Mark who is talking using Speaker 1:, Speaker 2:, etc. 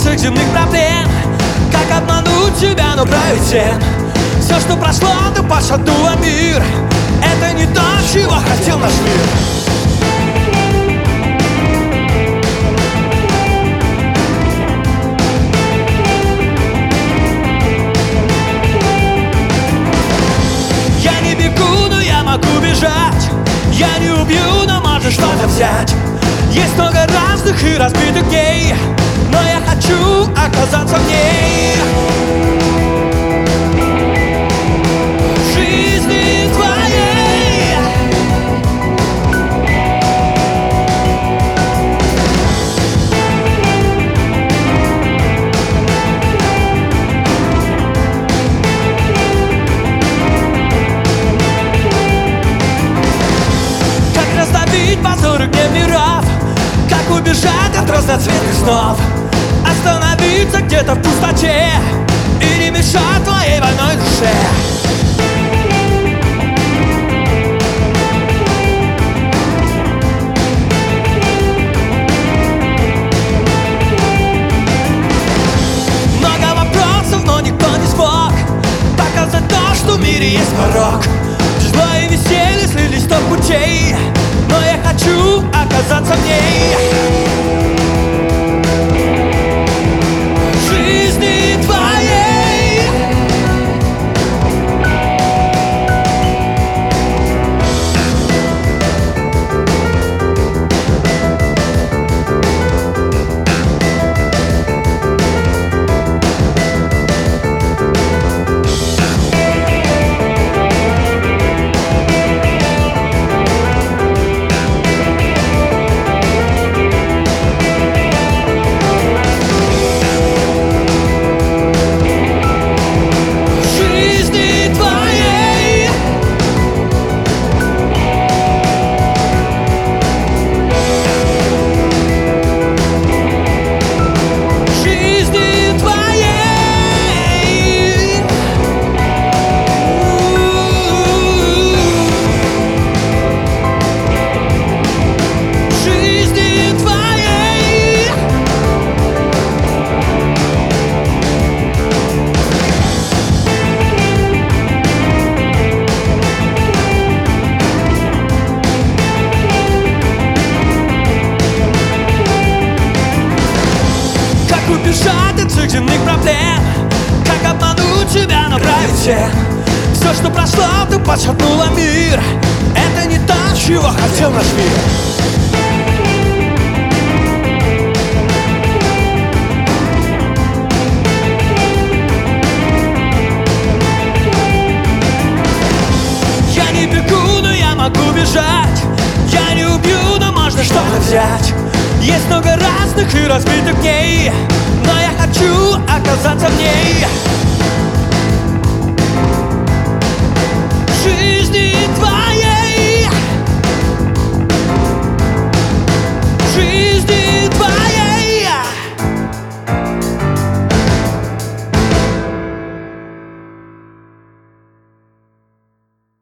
Speaker 1: всех земных проблем. Как обмануть тебя, но правителен. Все, что прошло, ты пошатнула мир. Это не то, чего хотел наш мир. Я не бегу, но я могу бежать. Я не убью, но можно что-то взять. Есть много разных и разбитых дней, но я хочу оказаться в ней. В жизни твоей. Как раздавить позоры гнев миров, как убежать от разноцветных снов, остановиться где-то в пустоте и не мешать твоей больной душе. Много вопросов, но никто не смог показать то, что в мире есть порок. Зло и веселье слились в 100 путей, но я хочу оказаться в ней. В жизни твоей. Убежать от всех земных проблем, как обмануть тебя, но правителен. Все, что прошло, ты пошатнула мир. Это не то, чего хотел наш мир. Я не бегу, но я могу бежать. Я не убью, но можно что-то взять. Есть много разных и разбитых дней, но я хочу оказаться в ней.